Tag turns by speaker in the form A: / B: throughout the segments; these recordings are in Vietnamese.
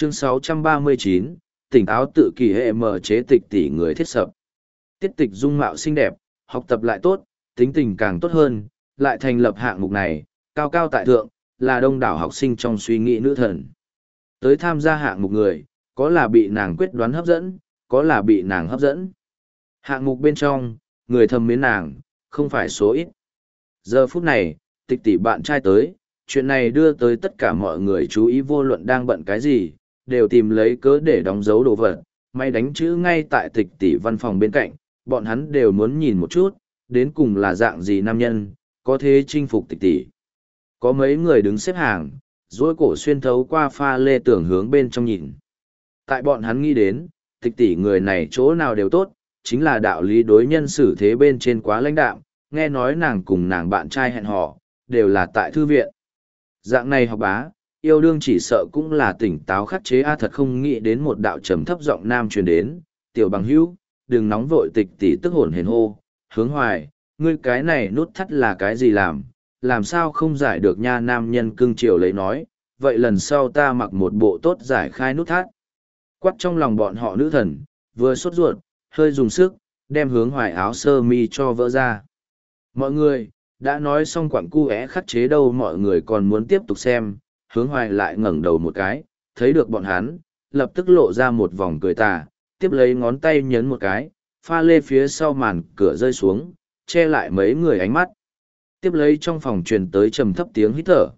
A: Chương 639, tỉnh táo tự kỷ hệ mở chế tịch tỷ người thiết sập. Tiết tịch dung mạo xinh đẹp, học tập lại tốt, tính tình càng tốt hơn, lại thành lập hạng mục này, cao cao tại thượng, là đông đảo học sinh trong suy nghĩ nữ thần. Tới tham gia hạng mục người, có là bị nàng quyết đoán hấp dẫn, có là bị nàng hấp dẫn. Hạng mục bên trong, người thầm mến nàng, không phải số ít. Giờ phút này, tịch tỷ bạn trai tới, chuyện này đưa tới tất cả mọi người chú ý vô luận đang bận cái gì, đều tìm lấy cớ để đóng dấu đồ vật. May đánh chữ ngay tại tịch tỷ văn phòng bên cạnh, bọn hắn đều muốn nhìn một chút, đến cùng là dạng gì nam nhân, có thế chinh phục tịch tỷ. Có mấy người đứng xếp hàng, duỗi cổ xuyên thấu qua pha lê tưởng hướng bên trong nhìn. Tại bọn hắn nghĩ đến, tịch tỷ người này chỗ nào đều tốt, chính là đạo lý đối nhân xử thế bên trên quá lãnh đạm, nghe nói nàng cùng nàng bạn trai hẹn hò, đều là tại thư viện. Dạng này học bá, yêu đương chỉ sợ cũng là tỉnh táo khắc chế a thật không nghĩ đến một đạo trầm thấp giọng nam truyền đến, tiểu bằng hữu, đừng nóng vội tịch tỷ tức hồn hển hô, hướng hoài, ngươi cái này nút thắt là cái gì làm sao không giải được nha nam nhân cưng chiều lấy nói, vậy lần sau ta mặc một bộ tốt giải khai nút thắt. Quắt trong lòng bọn họ nữ thần, vừa sốt ruột, hơi dùng sức, đem hướng hoài áo sơ mi cho vỡ ra. Mọi người, đã nói xong quặng cu é khắc chế đâu mọi người còn muốn tiếp tục xem, hướng hoài lại ngẩng đầu một cái, thấy được bọn hắn, lập tức lộ ra một vòng cười tà, tiếp lấy ngón tay nhấn một cái, pha lê phía sau màn cửa rơi xuống, che lại mấy người ánh mắt. Tiếp lấy trong phòng truyền tới trầm thấp tiếng hít thở.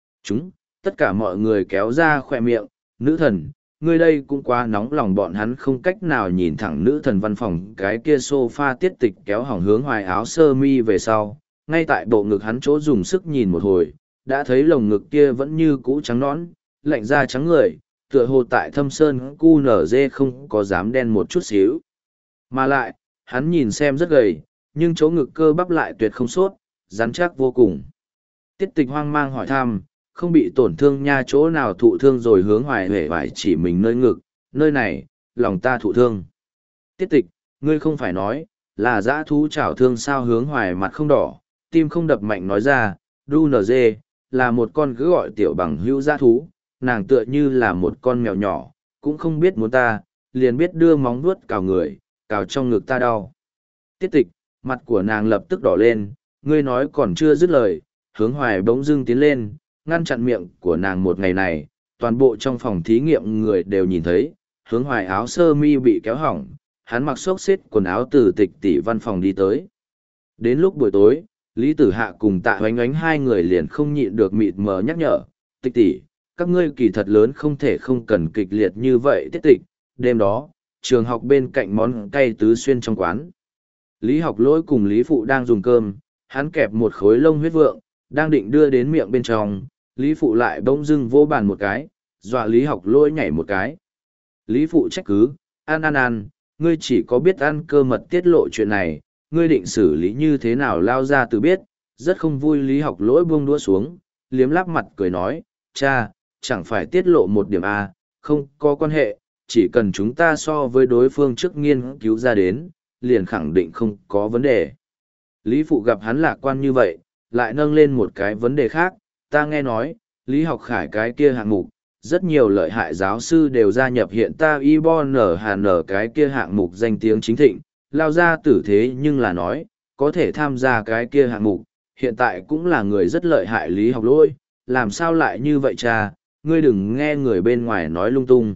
A: Tất cả mọi người kéo ra khỏe miệng, nữ thần, ngươi đây cũng quá nóng lòng bọn hắn không cách nào nhìn thẳng nữ thần văn phòng cái kia sofa tiết tịch kéo hỏng hướng hoài áo sơ mi về sau, ngay tại bộ ngực hắn chỗ dùng sức nhìn một hồi, đã thấy lồng ngực kia vẫn như cũ trắng nõn, lạnh da trắng người, tựa hồ tại thâm sơn cu nở dê không có dám đen một chút xíu. Mà lại, hắn nhìn xem rất gầy, nhưng chỗ ngực cơ bắp lại tuyệt không sốt, rắn chắc vô cùng. Tiết tịch hoang mang hỏi thăm, không bị tổn thương nha chỗ nào thụ thương rồi hướng hoài hề hoài chỉ mình nơi ngực, nơi này, lòng ta thụ thương. Tiết tịch, ngươi không phải nói, là dã thú chảo thương sao hướng hoài mặt không đỏ, tim không đập mạnh nói ra, đu nở dê, là một con cứ gọi tiểu bằng hữu dã thú, nàng tựa như là một con mèo nhỏ, cũng không biết muốn ta, liền biết đưa móng vuốt cào người, cào trong ngực ta đau. Tiết tịch, mặt của nàng lập tức đỏ lên, ngươi nói còn chưa dứt lời, hướng hoài bỗng dưng tiến lên, ngăn chặn miệng của nàng một ngày này, toàn bộ trong phòng thí nghiệm người đều nhìn thấy, hướng hoài áo sơ mi bị kéo hỏng, hắn mặc xốc xếp quần áo từ tịch tỷ văn phòng đi tới. Đến lúc buổi tối, Lý Tử Hạ cùng Tạ Hoánh Oánh hai người liền không nhịn được mịt mờ nhắc nhở, tịch tỷ, các ngươi kỳ thật lớn không thể không cần kịch liệt như vậy tiết tịch. Đêm đó, trường học bên cạnh món cay tứ xuyên trong quán. Lý Học Lỗi cùng Lý Phụ đang dùng cơm, hắn kẹp một khối lông huyết vượng, đang định đưa đến miệng bên trong, Lý Phụ lại bỗng dưng vô bàn một cái, dọa Lý Học Lỗi nhảy một cái. Lý Phụ trách cứ, ăn, ngươi chỉ có biết ăn cơ mật tiết lộ chuyện này, ngươi định xử lý như thế nào lao ra từ biết, rất không vui Lý Học Lỗi buông đũa xuống, liếm láp mặt cười nói, cha, chẳng phải tiết lộ một điểm A, không có quan hệ, chỉ cần chúng ta so với đối phương trước nghiên cứu ra đến, liền khẳng định không có vấn đề. Lý Phụ gặp hắn lạc quan như vậy, lại nâng lên một cái vấn đề khác, ta nghe nói, Lý Học Khải cái kia hạng mục, rất nhiều lợi hại giáo sư đều gia nhập hiện ta IBON cái kia hạng mục danh tiếng chính thịnh, lao ra tử thế nhưng là nói, có thể tham gia cái kia hạng mục, hiện tại cũng là người rất lợi hại Lý Học Lỗi, làm sao lại như vậy cha, ngươi đừng nghe người bên ngoài nói lung tung.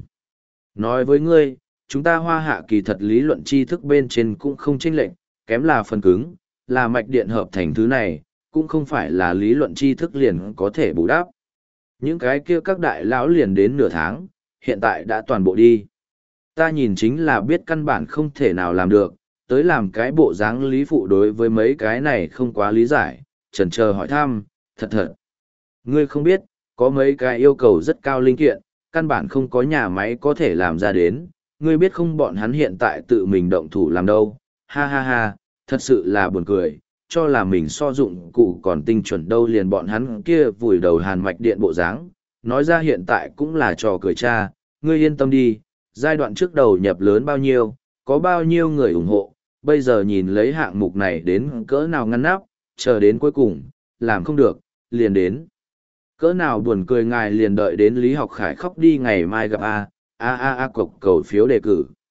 A: Nói với ngươi, chúng ta hoa hạ kỳ thật lý luận tri thức bên trên cũng không chênh lệch, kém là phần cứng, là mạch điện hợp thành thứ này, cũng không phải là lý luận tri thức liền có thể bù đắp. Những cái kia các đại lão liền đến nửa tháng, hiện tại đã toàn bộ đi. Ta nhìn chính là biết căn bản không thể nào làm được, tới làm cái bộ dáng Lý Phụ đối với mấy cái này không quá lý giải, chần chờ hỏi thăm, thật. Ngươi không biết, có mấy cái yêu cầu rất cao linh kiện, căn bản không có nhà máy có thể làm ra đến, ngươi biết không bọn hắn hiện tại tự mình động thủ làm đâu, ha, thật sự là buồn cười, cho là mình so dụng cụ còn tinh chuẩn đâu liền bọn hắn kia vùi đầu hàn mạch điện bộ dáng, nói ra hiện tại cũng là trò cười cha, ngươi yên tâm đi, giai đoạn trước đầu nhập lớn bao nhiêu, có bao nhiêu người ủng hộ, bây giờ nhìn lấy hạng mục này đến cỡ nào ngăn nắp, chờ đến cuối cùng, làm không được, liền đến. Cỡ nào buồn cười ngài liền đợi đến Lý Học Khải khóc đi ngày mai gặp A, cộc cầu phiếu đề cử.